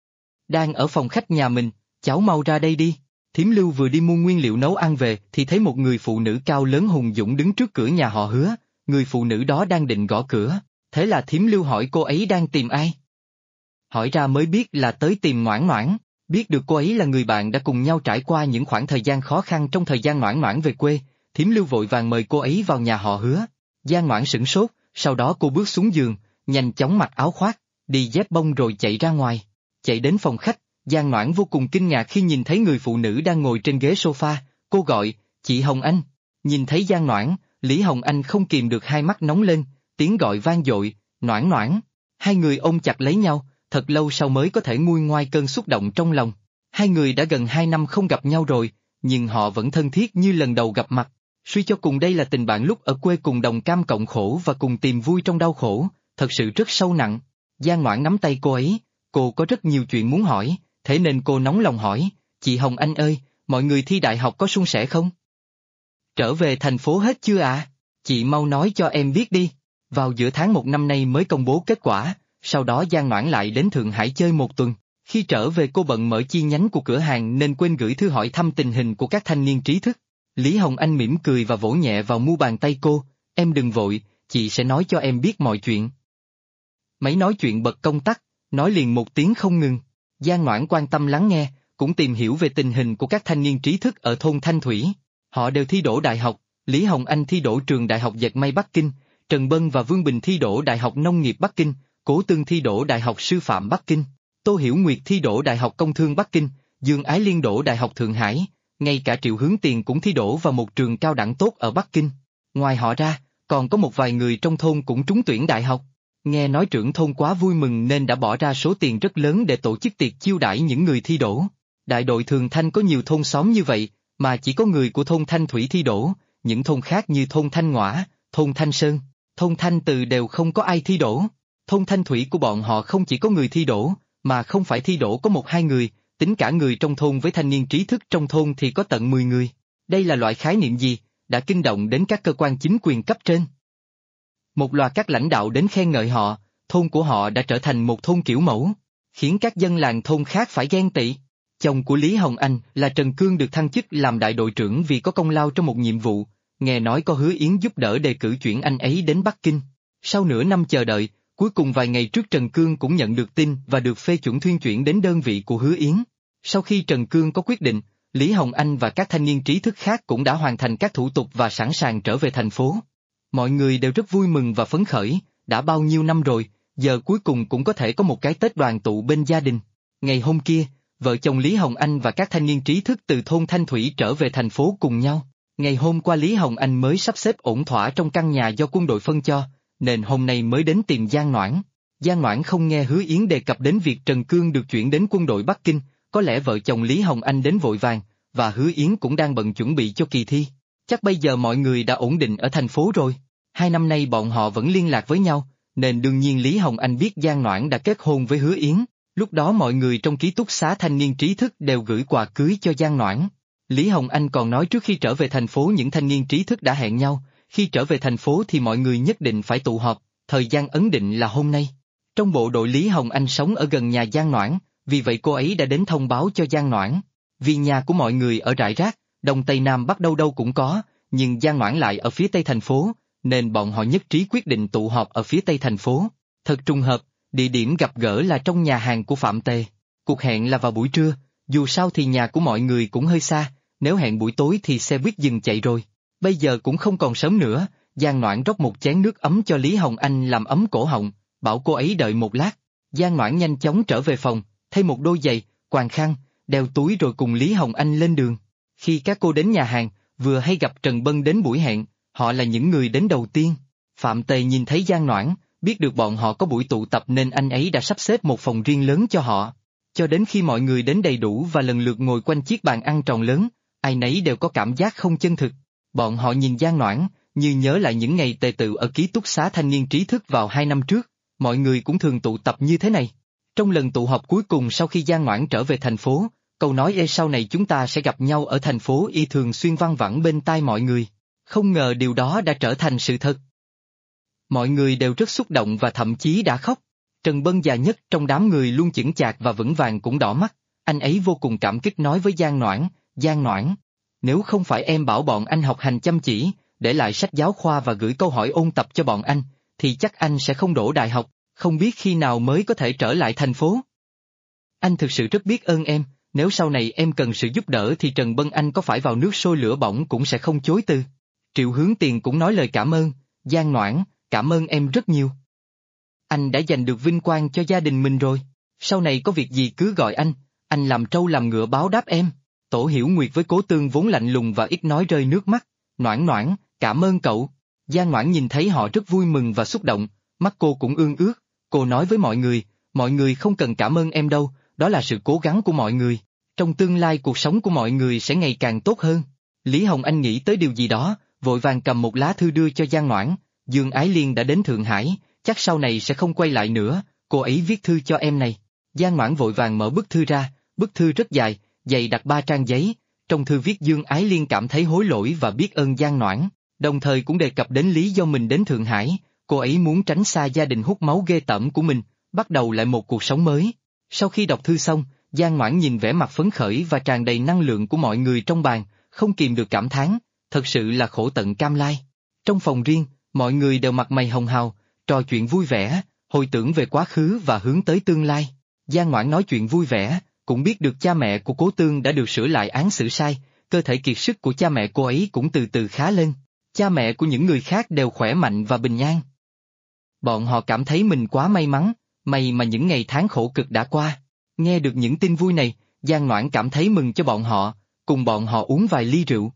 Đang ở phòng khách nhà mình, cháu mau ra đây đi. Thím Lưu vừa đi mua nguyên liệu nấu ăn về thì thấy một người phụ nữ cao lớn hùng dũng đứng trước cửa nhà họ Hứa, người phụ nữ đó đang định gõ cửa, thế là thím Lưu hỏi cô ấy đang tìm ai. Hỏi ra mới biết là tới tìm Noãn Noãn, biết được cô ấy là người bạn đã cùng nhau trải qua những khoảng thời gian khó khăn trong thời gian Noãn Noãn về quê, thím Lưu vội vàng mời cô ấy vào nhà họ Hứa. Giang Noãn sửng sốt, sau đó cô bước xuống giường, nhanh chóng mặc áo khoác, đi dép bông rồi chạy ra ngoài. Chạy đến phòng khách, Giang Noãn vô cùng kinh ngạc khi nhìn thấy người phụ nữ đang ngồi trên ghế sofa, cô gọi, chị Hồng Anh. Nhìn thấy Giang Noãn, Lý Hồng Anh không kìm được hai mắt nóng lên, tiếng gọi vang dội, Noãn Noãn. Hai người ôm chặt lấy nhau, thật lâu sau mới có thể nguôi ngoai cơn xúc động trong lòng. Hai người đã gần 2 năm không gặp nhau rồi, nhưng họ vẫn thân thiết như lần đầu gặp mặt. Suy cho cùng đây là tình bạn lúc ở quê cùng đồng cam cộng khổ và cùng tìm vui trong đau khổ, thật sự rất sâu nặng. Giang Noãn nắm tay cô ấy, cô có rất nhiều chuyện muốn hỏi, thế nên cô nóng lòng hỏi, chị Hồng Anh ơi, mọi người thi đại học có suôn sẻ không? Trở về thành phố hết chưa ạ? Chị mau nói cho em biết đi. Vào giữa tháng 1 năm nay mới công bố kết quả, sau đó Giang Noãn lại đến Thượng Hải chơi một tuần. Khi trở về cô bận mở chi nhánh của cửa hàng nên quên gửi thư hỏi thăm tình hình của các thanh niên trí thức. Lý Hồng Anh mỉm cười và vỗ nhẹ vào mu bàn tay cô, em đừng vội, chị sẽ nói cho em biết mọi chuyện. Máy nói chuyện bật công tắc, nói liền một tiếng không ngừng. Giang Noãn quan tâm lắng nghe, cũng tìm hiểu về tình hình của các thanh niên trí thức ở thôn Thanh Thủy. Họ đều thi đỗ đại học, Lý Hồng Anh thi đỗ trường Đại học Dệt may Bắc Kinh, Trần Bân và Vương Bình thi đỗ Đại học Nông nghiệp Bắc Kinh, Cố Tương thi đỗ Đại học Sư phạm Bắc Kinh, Tô Hiểu Nguyệt thi đỗ Đại học Công thương Bắc Kinh, Dương Ái Liên đỗ Đại học Thượng Hải, ngay cả Triệu Hướng Tiền cũng thi đỗ vào một trường cao đẳng tốt ở Bắc Kinh. Ngoài họ ra, còn có một vài người trong thôn cũng trúng tuyển đại học. Nghe nói trưởng thôn quá vui mừng nên đã bỏ ra số tiền rất lớn để tổ chức tiệc chiêu đãi những người thi đỗ. Đại đội Thường Thanh có nhiều thôn xóm như vậy, mà chỉ có người của thôn Thanh Thủy thi đỗ, những thôn khác như thôn Thanh Ngoã, thôn Thanh Sơn, thôn Thanh Từ đều không có ai thi đỗ. Thôn Thanh Thủy của bọn họ không chỉ có người thi đỗ, mà không phải thi đỗ có 1-2 người, tính cả người trong thôn với thanh niên trí thức trong thôn thì có tận 10 người. Đây là loại khái niệm gì, đã kinh động đến các cơ quan chính quyền cấp trên. Một loạt các lãnh đạo đến khen ngợi họ, thôn của họ đã trở thành một thôn kiểu mẫu, khiến các dân làng thôn khác phải ghen tị. Chồng của Lý Hồng Anh là Trần Cương được thăng chức làm đại đội trưởng vì có công lao trong một nhiệm vụ, nghe nói có Hứa Yến giúp đỡ đề cử chuyển anh ấy đến Bắc Kinh. Sau nửa năm chờ đợi, cuối cùng vài ngày trước Trần Cương cũng nhận được tin và được phê chuẩn thuyên chuyển đến đơn vị của Hứa Yến. Sau khi Trần Cương có quyết định, Lý Hồng Anh và các thanh niên trí thức khác cũng đã hoàn thành các thủ tục và sẵn sàng trở về thành phố. Mọi người đều rất vui mừng và phấn khởi, đã bao nhiêu năm rồi, giờ cuối cùng cũng có thể có một cái Tết đoàn tụ bên gia đình. Ngày hôm kia, vợ chồng Lý Hồng Anh và các thanh niên trí thức từ thôn Thanh Thủy trở về thành phố cùng nhau. Ngày hôm qua Lý Hồng Anh mới sắp xếp ổn thỏa trong căn nhà do quân đội phân cho, nên hôm nay mới đến tìm Giang Noãn. Giang Noãn không nghe Hứa Yến đề cập đến việc Trần Cương được chuyển đến quân đội Bắc Kinh, có lẽ vợ chồng Lý Hồng Anh đến vội vàng, và Hứa Yến cũng đang bận chuẩn bị cho kỳ thi. Chắc bây giờ mọi người đã ổn định ở thành phố rồi. 2 năm nay bọn họ vẫn liên lạc với nhau, nên đương nhiên Lý Hồng Anh biết Giang Noãn đã kết hôn với Hứa Yến. Lúc đó mọi người trong ký túc xá thanh niên trí thức đều gửi quà cưới cho Giang Noãn. Lý Hồng Anh còn nói trước khi trở về thành phố những thanh niên trí thức đã hẹn nhau, khi trở về thành phố thì mọi người nhất định phải tụ họp, thời gian ấn định là hôm nay. Trong bộ đội Lý Hồng Anh sống ở gần nhà Giang Noãn, vì vậy cô ấy đã đến thông báo cho Giang Noãn. Vì nhà của mọi người ở rải rác, Đông Tây Nam Bắc đâu đâu cũng có, nhưng Giang Noãn lại ở phía Tây thành phố, nên bọn họ nhất trí quyết định tụ họp ở phía Tây thành phố. Thật trùng hợp, địa điểm gặp gỡ là trong nhà hàng của Phạm Tề. Cuộc hẹn là vào buổi trưa, dù sao thì nhà của mọi người cũng hơi xa, nếu hẹn buổi tối thì xe buýt dừng chạy rồi. Bây giờ cũng không còn sớm nữa, Giang Noãn rót một chén nước ấm cho Lý Hồng Anh làm ấm cổ họng, bảo cô ấy đợi một lát. Giang Noãn nhanh chóng trở về phòng, thay một đôi giày, quàng khăn, đeo túi rồi cùng Lý Hồng Anh lên đường. Khi các cô đến nhà hàng, vừa hay gặp Trần Bân đến buổi hẹn, họ là những người đến đầu tiên. Phạm Tề nhìn thấy Giang Noãn, biết được bọn họ có buổi tụ tập nên anh ấy đã sắp xếp một phòng riêng lớn cho họ. Cho đến khi mọi người đến đầy đủ và lần lượt ngồi quanh chiếc bàn ăn tròn lớn, ai nấy đều có cảm giác không chân thực. Bọn họ nhìn Giang Noãn, như nhớ lại những ngày tề tựu ở ký túc xá thanh niên trí thức vào 2 năm trước, mọi người cũng thường tụ tập như thế này. Trong lần tụ họp cuối cùng sau khi Giang Noãn trở về thành phố, câu nói sau này chúng ta sẽ gặp nhau ở thành phố Y thường xuyên văng vẳng bên tai mọi người. Không ngờ điều đó đã trở thành sự thật. Mọi người đều rất xúc động và thậm chí đã khóc. Trần Bân già nhất trong đám người luôn chững chạc và vững vàng cũng đỏ mắt, anh ấy vô cùng cảm kích nói với Giang Noãn, nếu không phải em bảo bọn anh học hành chăm chỉ, để lại sách giáo khoa và gửi câu hỏi ôn tập cho bọn anh, thì chắc anh sẽ không đỗ đại học, không biết khi nào mới có thể trở lại thành phố. Anh thực sự rất biết ơn em, nếu sau này em cần sự giúp đỡ thì Trần Bân anh có phải vào nước sôi lửa bỏng cũng sẽ không chối từ. Triệu Hướng Tiền cũng nói lời cảm ơn, Giang Noãn, cảm ơn em rất nhiều. Anh đã giành được vinh quang cho gia đình mình rồi, sau này có việc gì cứ gọi anh làm trâu làm ngựa báo đáp em. Tổ Hiểu Nguyệt với Cố Tương vốn lạnh lùng và ít nói rơi nước mắt, Noãn, cảm ơn cậu. Giang Noãn nhìn thấy họ rất vui mừng và xúc động, mắt cô cũng ương ướt, cô nói với mọi người không cần cảm ơn em đâu, đó là sự cố gắng của mọi người, trong tương lai cuộc sống của mọi người sẽ ngày càng tốt hơn. Lý Hồng Anh nghĩ tới điều gì đó, vội vàng cầm một lá thư đưa cho Giang Noãn, Dương Ái Liên đã đến Thượng Hải, chắc sau này sẽ không quay lại nữa, cô ấy viết thư cho em này. Giang Noãn vội vàng mở bức thư ra, bức thư rất dài, dày đặc 3 trang giấy, trong thư viết Dương Ái Liên cảm thấy hối lỗi và biết ơn Giang Noãn, đồng thời cũng đề cập đến lý do mình đến Thượng Hải, cô ấy muốn tránh xa gia đình hút máu ghê tởm của mình, bắt đầu lại một cuộc sống mới. Sau khi đọc thư xong, Giang Noãn nhìn vẻ mặt phấn khởi và tràn đầy năng lượng của mọi người trong bàn, không kìm được cảm thán, thật sự là khổ tận cam lai. Trong phòng riêng, mọi người đều mặt mày hồng hào, trò chuyện vui vẻ, hồi tưởng về quá khứ và hướng tới tương lai. Giang Noãn nói chuyện vui vẻ, cũng biết được cha mẹ của Cố Tương đã được sửa lại án xử sai, cơ thể kiệt sức của cha mẹ cô ấy cũng từ từ khá lên, cha mẹ của những người khác đều khỏe mạnh và bình an. Bọn họ cảm thấy mình quá may mắn, may mà những ngày tháng khổ cực đã qua. Nghe được những tin vui này, Giang Noãn cảm thấy mừng cho bọn họ, cùng bọn họ uống vài ly rượu.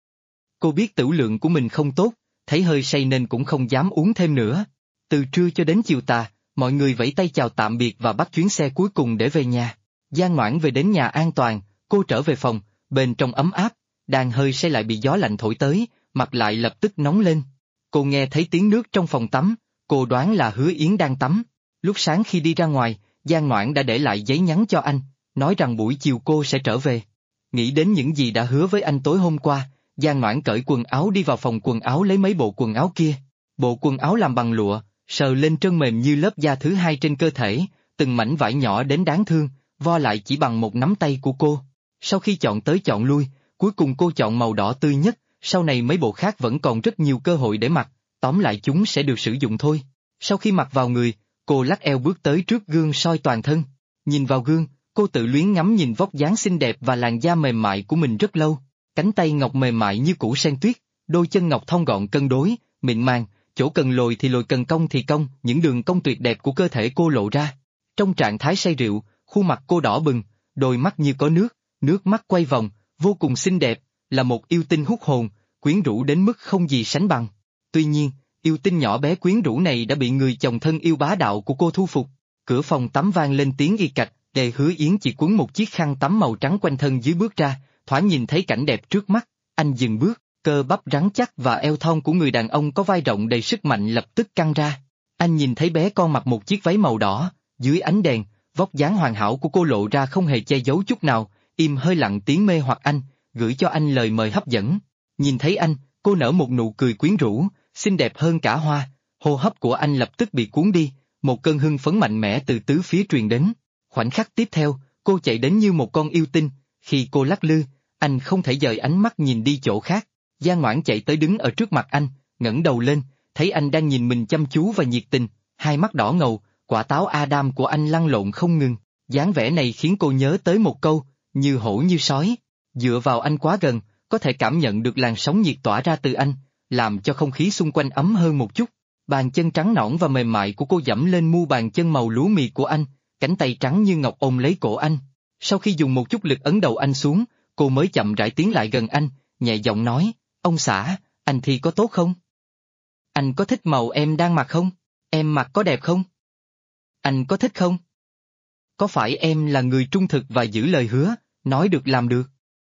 Cô biết tửu lượng của mình không tốt, thấy hơi say nên cũng không dám uống thêm nữa. Từ trưa cho đến chiều tà, mọi người vẫy tay chào tạm biệt và bắt chuyến xe cuối cùng để về nhà. Giang Noãn về đến nhà an toàn, cô trở về phòng, bên trong ấm áp, đang hơi say lại bị gió lạnh thổi tới, mặt lại lập tức nóng lên. Cô nghe thấy tiếng nước trong phòng tắm, cô đoán là Hứa Yến đang tắm. Lúc sáng khi đi ra ngoài, Giang Noãn đã để lại giấy nhắn cho anh, nói rằng buổi chiều cô sẽ trở về. Nghĩ đến những gì đã hứa với anh tối hôm qua, Giang Noãn cởi quần áo đi vào phòng quần áo lấy mấy bộ quần áo kia. Bộ quần áo làm bằng lụa, sờ lên trơn mềm như lớp da thứ hai trên cơ thể, từng mảnh vải nhỏ đến đáng thương, vo lại chỉ bằng một nắm tay của cô. Sau khi chọn tới chọn lui, cuối cùng cô chọn màu đỏ tươi nhất, sau này mấy bộ khác vẫn còn rất nhiều cơ hội để mặc, tóm lại chúng sẽ được sử dụng thôi. Sau khi mặc vào người, cô lắc eo bước tới trước gương soi toàn thân. Nhìn vào gương, cô tự luyến ngắm nhìn vóc dáng xinh đẹp và làn da mềm mại của mình rất lâu. Cánh tay ngọc mềm mại như củ sen tuyết, đôi chân ngọc thon gọn cân đối, mịn màng, chỗ cần lồi thì lồi cần cong thì cong, những đường cong tuyệt đẹp của cơ thể cô lộ ra. Trong trạng thái say rượu, khuôn mặt cô đỏ bừng, đôi mắt như có nước mắt quay vòng, vô cùng xinh đẹp, là một yêu tinh hút hồn, quyến rũ đến mức không gì sánh bằng. Tuy nhiên, yêu tinh nhỏ bé quyến rũ này đã bị người chồng thân yêu bá đạo của cô thu phục. Cửa phòng tắm vang lên tiếng y cạch, Đề Hứa Yến chỉ quấn một chiếc khăn tắm màu trắng quanh thân dưới bước ra, thoáng nhìn thấy cảnh đẹp trước mắt, anh dừng bước, cơ bắp rắn chắc và eo thon của người đàn ông có vai rộng đầy sức mạnh lập tức căng ra. Anh nhìn thấy bé con mặc một chiếc váy màu đỏ, dưới ánh đèn, vóc dáng hoàn hảo của cô lộ ra không hề che giấu chút nào, im hơi lặng tiếng mê hoặc anh, gửi cho anh lời mời hấp dẫn. Nhìn thấy anh, cô nở một nụ cười quyến rũ, xinh đẹp hơn cả hoa, hô hấp của anh lập tức bị cuốn đi, một cơn hưng phấn mạnh mẽ từ tứ phía truyền đến. Khoảnh khắc tiếp theo, cô chạy đến như một con yêu tinh, khi cô lắc lư, anh không thể dời ánh mắt nhìn đi chỗ khác. Giang Ngoãn chạy tới đứng ở trước mặt anh, ngẩng đầu lên, thấy anh đang nhìn mình chăm chú và nhiệt tình, hai mắt đỏ ngầu, quả táo Adam của anh lăn lộn không ngừng. Dáng vẻ này khiến cô nhớ tới một câu, như hổ như sói. Dựa vào anh quá gần, có thể cảm nhận được làn sóng nhiệt tỏa ra từ anh, làm cho không khí xung quanh ấm hơn một chút. Bàn chân trắng nõn và mềm mại của cô dẫm lên mu bàn chân màu lúa mì của anh, cánh tay trắng như ngọc ôm lấy cổ anh. Sau khi dùng một chút lực ấn đầu anh xuống, cô mới chậm rãi tiến lại gần anh, nhẹ giọng nói, ông xã, anh thi có tốt không? Anh có thích màu em đang mặc không? Em mặc có đẹp không? Anh có thích không? Có phải em là người trung thực và giữ lời hứa, nói được làm được?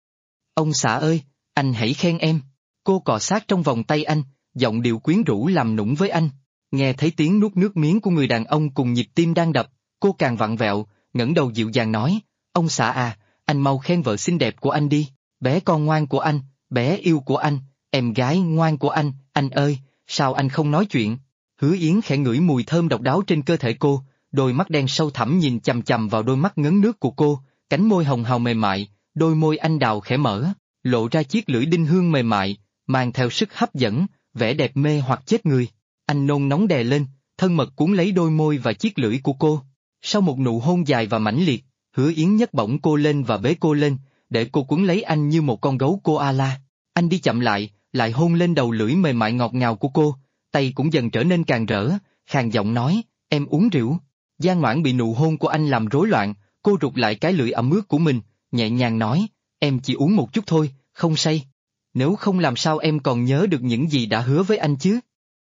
Ông xã ơi, anh hãy khen em. Cô cọ sát trong vòng tay anh, giọng điệu quyến rũ làm nũng với anh. Nghe thấy tiếng nuốt nước miếng của người đàn ông cùng nhịp tim đang đập, cô càng vặn vẹo, ngẩng đầu dịu dàng nói, ông xã à, anh mau khen vợ xinh đẹp của anh đi, bé con ngoan của anh, bé yêu của anh, em gái ngoan của anh ơi, sao anh không nói chuyện? Hứa Yến khẽ ngửi mùi thơm độc đáo trên cơ thể cô, đôi mắt đen sâu thẳm nhìn chằm chằm vào đôi mắt ngấn nước của cô, cánh môi hồng hào mềm mại, đôi môi anh đào khẽ mở, lộ ra chiếc lưỡi đinh hương mềm mại, mang theo sức hấp dẫn, vẻ đẹp mê hoặc chết người. Anh nôn nóng đè lên, thân mật cuốn lấy đôi môi và chiếc lưỡi của cô. Sau một nụ hôn dài và mãnh liệt, Hứa Yến nhấc bổng cô lên và bế cô lên, để cô quấn lấy anh như một con gấu koala. Anh đi chậm lại hôn lên đầu lưỡi mềm mại ngọt ngào của cô, tay cũng dần trở nên càng rỡ, khàn giọng nói, em uống rượu. Giang Ngoãn bị nụ hôn của anh làm rối loạn, cô rụt lại cái lưỡi ẩm ướt của mình, nhẹ nhàng nói, em chỉ uống một chút thôi, không say. Nếu không làm sao em còn nhớ được những gì đã hứa với anh chứ?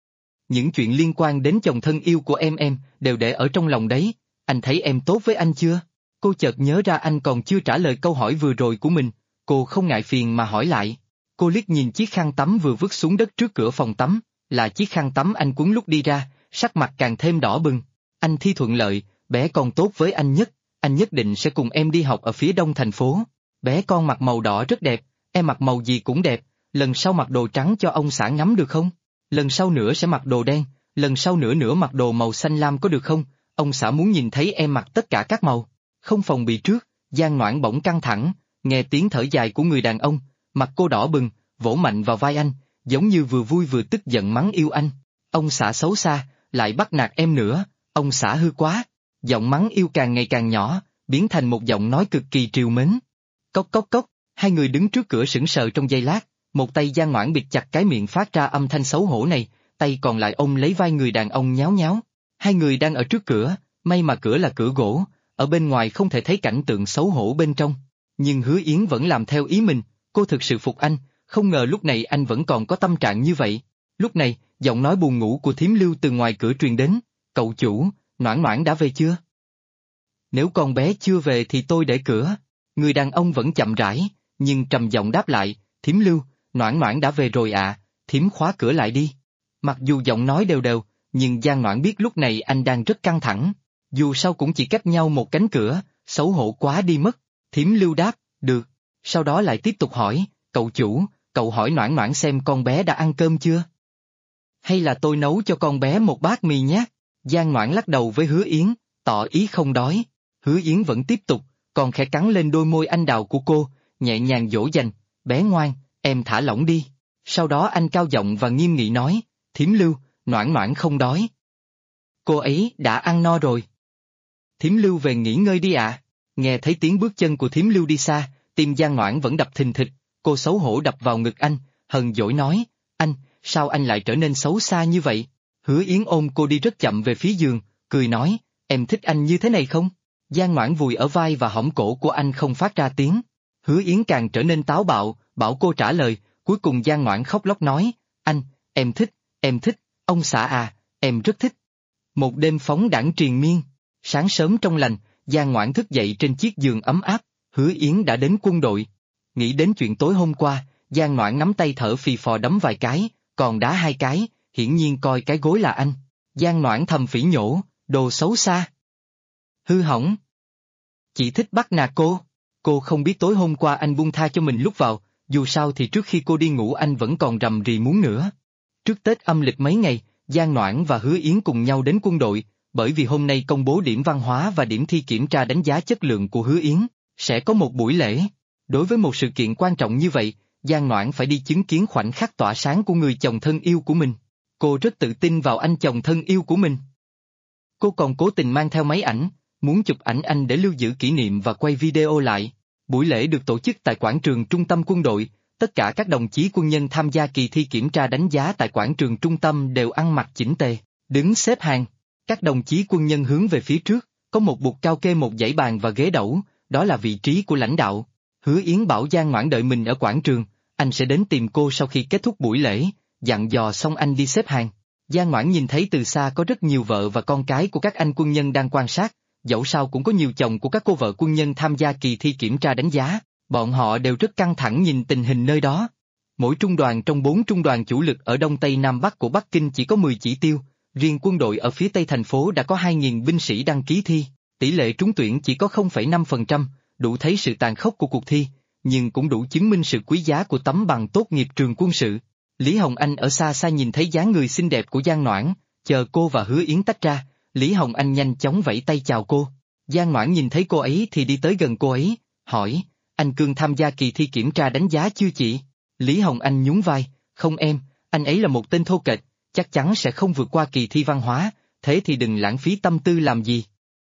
Những chuyện liên quan đến chồng thân yêu của em đều để ở trong lòng đấy, anh thấy em tốt với anh chưa? Cô chợt nhớ ra anh còn chưa trả lời câu hỏi vừa rồi của mình, cô không ngại phiền mà hỏi lại. Cô liếc nhìn chiếc khăn tắm vừa vứt xuống đất trước cửa phòng tắm, là chiếc khăn tắm anh quấn lúc đi ra, sắc mặt càng thêm đỏ bừng. Anh thi thuận lợi, bé con tốt với anh nhất định sẽ cùng em đi học ở phía đông thành phố. Bé con mặc màu đỏ rất đẹp, em mặc màu gì cũng đẹp, lần sau mặc đồ trắng cho ông xã ngắm được không? Lần sau nữa sẽ mặc đồ đen, lần sau nữa mặc đồ màu xanh lam có được không? Ông xã muốn nhìn thấy em mặc tất cả các màu. Không phòng bị trước, Giang Ngoãn bỗng căng thẳng, nghe tiếng thở dài của người đàn ông, mặt cô đỏ bừng, vỗ mạnh vào vai anh, giống như vừa vui vừa tức giận mắng yêu anh. Ông xã xấu xa, lại bắt nạt em nữa, ông xã hư quá. Giọng mắng yêu càng ngày càng nhỏ, biến thành một giọng nói cực kỳ trìu mến. Cốc cốc cốc, hai người đứng trước cửa sững sờ trong giây lát, một tay Giang Ngoãn bịt chặt cái miệng phát ra âm thanh xấu hổ này, tay còn lại ôm lấy vai người đàn ông nháo nháo. Hai người đang ở trước cửa, may mà cửa là cửa gỗ, ở bên ngoài không thể thấy cảnh tượng xấu hổ bên trong. Nhưng Hứa Yến vẫn làm theo ý mình, cô thực sự phục anh, không ngờ lúc này anh vẫn còn có tâm trạng như vậy. Lúc này, giọng nói buồn ngủ của Thím Lưu từ ngoài cửa truyền đến, cậu chủ, Noãn Noãn đã về chưa? Nếu con bé chưa về thì tôi để cửa. Người đàn ông vẫn chậm rãi, nhưng trầm giọng đáp lại, Thím Lưu, Noãn Noãn đã về rồi ạ, thím khóa cửa lại đi. Mặc dù giọng nói đều đều, nhưng Giang Noãn biết lúc này anh đang rất căng thẳng. Dù sao cũng chỉ cách nhau một cánh cửa, xấu hổ quá đi mất. Thím Lưu đáp, được. Sau đó lại tiếp tục hỏi, cậu chủ, cậu hỏi Noãn Noãn xem con bé đã ăn cơm chưa? Hay là tôi nấu cho con bé một bát mì nhé? Giang Noãn lắc đầu với Hứa Yến, tỏ ý không đói. Hứa Yến vẫn tiếp tục, còn khẽ cắn lên đôi môi anh đào của cô, nhẹ nhàng dỗ dành, bé ngoan, em thả lỏng đi. Sau đó anh cao giọng và nghiêm nghị nói, Thím Lưu, Noãn Noãn không đói. Cô ấy đã ăn no rồi. Thím Lưu về nghỉ ngơi đi ạ. Nghe thấy tiếng bước chân của Thím Lưu đi xa, tim Giang Noãn vẫn đập thình thịch, cô xấu hổ đập vào ngực anh, hờn dỗi nói, anh, sao anh lại trở nên xấu xa như vậy? Hứa Yến ôm cô đi rất chậm về phía giường, cười nói, em thích anh như thế này không? Giang Noãn vùi ở vai và hõm cổ của anh không phát ra tiếng. Hứa Yến càng trở nên táo bạo, bảo cô trả lời, cuối cùng Giang Noãn khóc lóc nói, anh, em thích, ông xã à, em rất thích. Một đêm phóng đãng triền miên, sáng sớm trong lành, Giang Ngoãn thức dậy trên chiếc giường ấm áp, Hứa Yến đã đến quân đội. Nghĩ đến chuyện tối hôm qua, Giang Ngoãn nắm tay thở phì phò đấm vài cái, còn đá hai cái, hiển nhiên coi cái gối là anh. Giang Ngoãn thầm phỉ nhổ, đồ xấu xa. Hư hỏng. Chỉ thích bắt nạt cô. Cô không biết tối hôm qua anh buông tha cho mình lúc vào, dù sao thì trước khi cô đi ngủ anh vẫn còn rầm rì muốn nữa. Trước Tết âm lịch mấy ngày, Giang Noãn và Hứa Yến cùng nhau đến quân đội, bởi vì hôm nay công bố điểm văn hóa và điểm thi kiểm tra đánh giá chất lượng của Hứa Yến, sẽ có một buổi lễ. Đối với một sự kiện quan trọng như vậy, Giang Noãn phải đi chứng kiến khoảnh khắc tỏa sáng của người chồng thân yêu của mình. Cô rất tự tin vào anh chồng thân yêu của mình. Cô còn cố tình mang theo máy ảnh, muốn chụp ảnh anh để lưu giữ kỷ niệm và quay video lại. Buổi lễ được tổ chức tại quảng trường trung tâm quân đội, tất cả các đồng chí quân nhân tham gia kỳ thi kiểm tra đánh giá tại quảng trường trung tâm đều ăn mặc chỉnh tề, đứng xếp hàng. Các đồng chí quân nhân hướng về phía trước, có một bục cao kê một dãy bàn và ghế đẩu, đó là vị trí của lãnh đạo. Hứa Yến bảo Giang Noãn đợi mình ở quảng trường, anh sẽ đến tìm cô sau khi kết thúc buổi lễ, dặn dò xong anh đi xếp hàng. Giang Noãn nhìn thấy từ xa có rất nhiều vợ và con cái của các anh quân nhân đang quan sát, dẫu sao cũng có nhiều chồng của các cô vợ quân nhân tham gia kỳ thi kiểm tra đánh giá, bọn họ đều rất căng thẳng nhìn tình hình nơi đó. Mỗi trung đoàn trong 4 trung đoàn chủ lực ở Đông Tây Nam Bắc của Bắc Kinh chỉ có 10 chỉ tiêu, riêng quân đội ở phía Tây thành phố đã có 2.000 binh sĩ đăng ký thi, tỷ lệ trúng tuyển chỉ có 0,5%, đủ thấy sự tàn khốc của cuộc thi, nhưng cũng đủ chứng minh sự quý giá của tấm bằng tốt nghiệp trường quân sự. Lý Hồng Anh ở xa xa nhìn thấy dáng người xinh đẹp của Giang Noãn, chờ cô và Hứa Yến tách ra, Lý Hồng Anh nhanh chóng vẫy tay chào cô. Giang Noãn nhìn thấy cô ấy thì đi tới gần cô ấy, hỏi, anh Cương tham gia kỳ thi kiểm tra đánh giá chưa chị? Lý Hồng Anh nhún vai, không em, anh ấy là một tên thô kệch, chắc chắn sẽ không vượt qua kỳ thi văn hóa, thế thì đừng lãng phí tâm tư làm gì.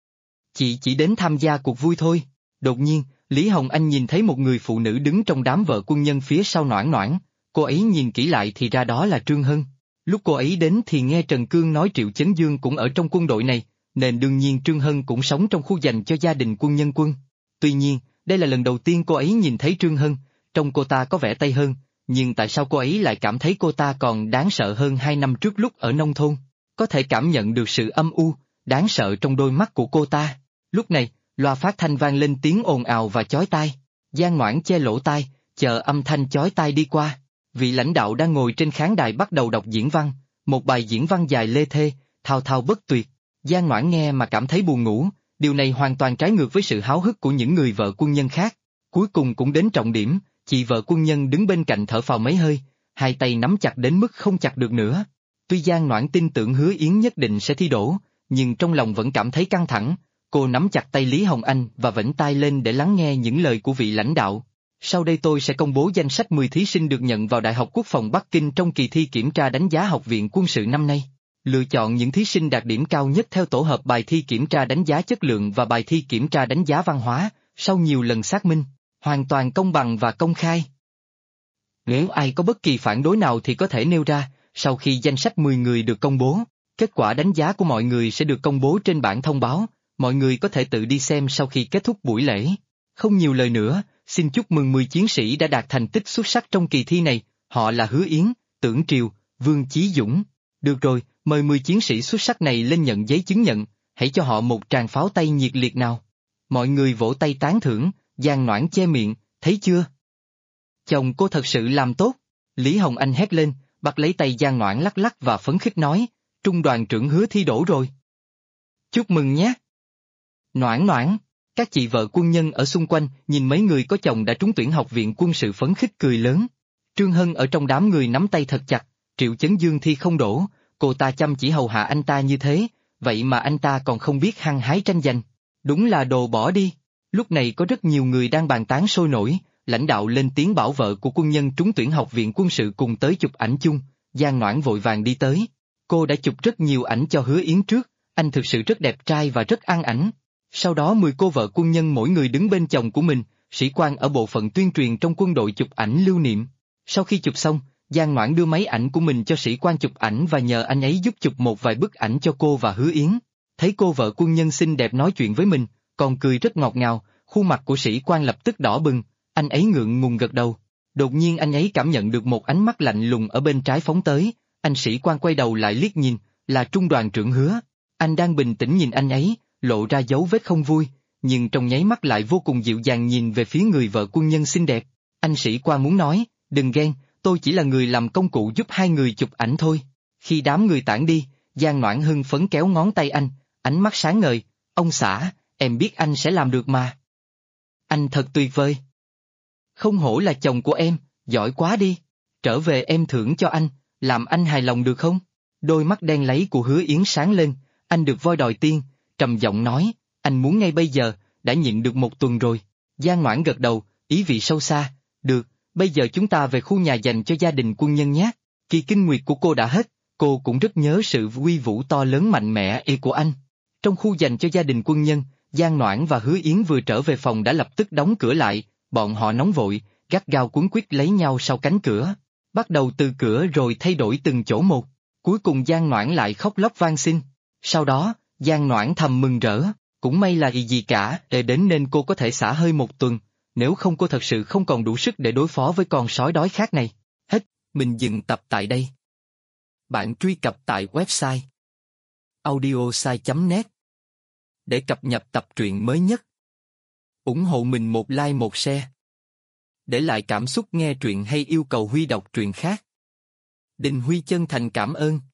Chị chỉ đến tham gia cuộc vui thôi. Đột nhiên, Lý Hồng Anh nhìn thấy một người phụ nữ đứng trong đám vợ quân nhân phía sau Noãn Noãn, cô ấy nhìn kỹ lại thì ra đó là Trương Hân. Lúc cô ấy đến thì nghe Trần Cương nói Triệu Chấn Dương cũng ở trong quân đội này, nên đương nhiên Trương Hân cũng sống trong khu dành cho gia đình quân nhân quân. Tuy nhiên, đây là lần đầu tiên cô ấy nhìn thấy Trương Hân, trông cô ta có vẻ Tây hơn, nhưng tại sao cô ấy lại cảm thấy cô ta còn đáng sợ hơn 2 năm trước lúc ở nông thôn? Có thể cảm nhận được sự âm u, đáng sợ trong đôi mắt của cô ta. Lúc này, loa phát thanh vang lên tiếng ồn ào và chói tai. Giang Noãn che lỗ tai, chờ âm thanh chói tai đi qua. Vị lãnh đạo đang ngồi trên khán đài bắt đầu đọc diễn văn, một bài diễn văn dài lê thê, thao thao bất tuyệt. Giang Noãn nghe mà cảm thấy buồn ngủ, điều này hoàn toàn trái ngược với sự háo hức của những người vợ quân nhân khác. Cuối cùng cũng đến trọng điểm, chị vợ quân nhân đứng bên cạnh thở phào mấy hơi, hai tay nắm chặt đến mức không chặt được nữa. Tuy Giang Noãn tin tưởng Hứa Yến nhất định sẽ thi đỗ, nhưng trong lòng vẫn cảm thấy căng thẳng. Cô nắm chặt tay Lý Hồng Anh và vểnh tai lên để lắng nghe những lời của vị lãnh đạo. Sau đây tôi sẽ công bố danh sách 10 thí sinh được nhận vào Đại học Quốc phòng Bắc Kinh trong kỳ thi kiểm tra đánh giá Học viện Quân sự năm nay. Lựa chọn những thí sinh đạt điểm cao nhất theo tổ hợp bài thi kiểm tra đánh giá chất lượng và bài thi kiểm tra đánh giá văn hóa, sau nhiều lần xác minh, hoàn toàn công bằng và công khai. Nếu ai có bất kỳ phản đối nào thì có thể nêu ra, sau khi danh sách 10 người được công bố, kết quả đánh giá của mọi người sẽ được công bố trên bảng thông báo, mọi người có thể tự đi xem sau khi kết thúc buổi lễ. Không nhiều lời nữa, xin chúc mừng 10 chiến sĩ đã đạt thành tích xuất sắc trong kỳ thi này, họ là Hứa Yến, Tưởng Triều, Vương Chí Dũng. Được rồi, mời 10 chiến sĩ xuất sắc này lên nhận giấy chứng nhận, hãy cho họ một tràng pháo tay nhiệt liệt nào. Mọi người vỗ tay tán thưởng, Giang Noãn che miệng, thấy chưa? Chồng cô thật sự làm tốt. Lý Hồng Anh hét lên, bắt lấy tay Giang Noãn lắc lắc và phấn khích nói, trung đoàn trưởng Hứa thi đỗ rồi. Chúc mừng nhé. Noãn Noãn, các chị vợ quân nhân ở xung quanh nhìn mấy người có chồng đã trúng tuyển Học viện Quân sự phấn khích cười lớn. Trương Hân ở trong đám người nắm tay thật chặt, Triệu Chấn Dương thi không đỗ, cô ta chăm chỉ hầu hạ anh ta như thế, vậy mà anh ta còn không biết hăng hái tranh giành. Đúng là đồ bỏ đi. Lúc này có rất nhiều người đang bàn tán sôi nổi, lãnh đạo lên tiếng bảo vợ của quân nhân trúng tuyển Học viện Quân sự cùng tới chụp ảnh chung, Giang Noãn vội vàng đi tới. Cô đã chụp rất nhiều ảnh cho Hứa Yến trước, anh thực sự rất đẹp trai và rất ăn ảnh. Sau đó 10 cô vợ quân nhân mỗi người đứng bên chồng của mình, sĩ quan ở bộ phận tuyên truyền trong quân đội chụp ảnh lưu niệm. Sau khi chụp xong, Giang Noãn đưa máy ảnh của mình cho sĩ quan chụp ảnh và nhờ anh ấy giúp chụp một vài bức ảnh cho cô và Hứa Yến. Thấy cô vợ quân nhân xinh đẹp nói chuyện với mình, còn cười rất ngọt ngào, khuôn mặt của sĩ quan lập tức đỏ bừng, anh ấy ngượng ngùng gật đầu. Đột nhiên anh ấy cảm nhận được một ánh mắt lạnh lùng ở bên trái phóng tới, anh sĩ quan quay đầu lại liếc nhìn, là trung đoàn trưởng Hứa. Anh đang bình tĩnh nhìn anh ấy, lộ ra dấu vết không vui, nhưng trong nháy mắt lại vô cùng dịu dàng nhìn về phía người vợ quân nhân xinh đẹp. Anh sĩ quan muốn nói, đừng ghen, tôi chỉ là người làm công cụ giúp hai người chụp ảnh thôi. Khi đám người tản đi, Giang Noãn hưng phấn kéo ngón tay anh, ánh mắt sáng ngời, ông xã, em biết anh sẽ làm được mà. Anh thật tuyệt vời. Không hổ là chồng của em, giỏi quá đi. Trở về em thưởng cho anh, làm anh hài lòng được không? Đôi mắt đen láy của Hứa Yến sáng lên, anh được voi đòi tiên, trầm giọng nói, anh muốn ngay bây giờ, đã nhịn được 1 tuần rồi. Giang Ngoãn gật đầu, ý vị sâu xa, được, bây giờ chúng ta về khu nhà dành cho gia đình quân nhân nhé. Kỳ kinh nguyệt của cô đã hết, cô cũng rất nhớ sự uy vũ to lớn mạnh mẽ của anh. Trong khu dành cho gia đình quân nhân, Giang Noãn và Hứa Yến vừa trở về phòng đã lập tức đóng cửa lại, bọn họ nóng vội, gắt gao quấn quýt lấy nhau sau cánh cửa. Bắt đầu từ cửa rồi thay đổi từng chỗ một, cuối cùng Giang Noãn lại khóc lóc van xin. Sau đó, Giang Noãn thầm mừng rỡ, cũng may là gì cả, đến nên cô có thể xả hơi 1 tuần, nếu không cô thật sự không còn đủ sức để đối phó với con sói đói khát này. Hết, mình dừng tập tại đây. Bạn truy cập tại website audiosai.net để cập nhật tập truyện mới nhất. Ủng hộ mình một like một share. Để lại cảm xúc nghe truyện hay yêu cầu Huy đọc truyện khác. Đình Huy chân thành cảm ơn.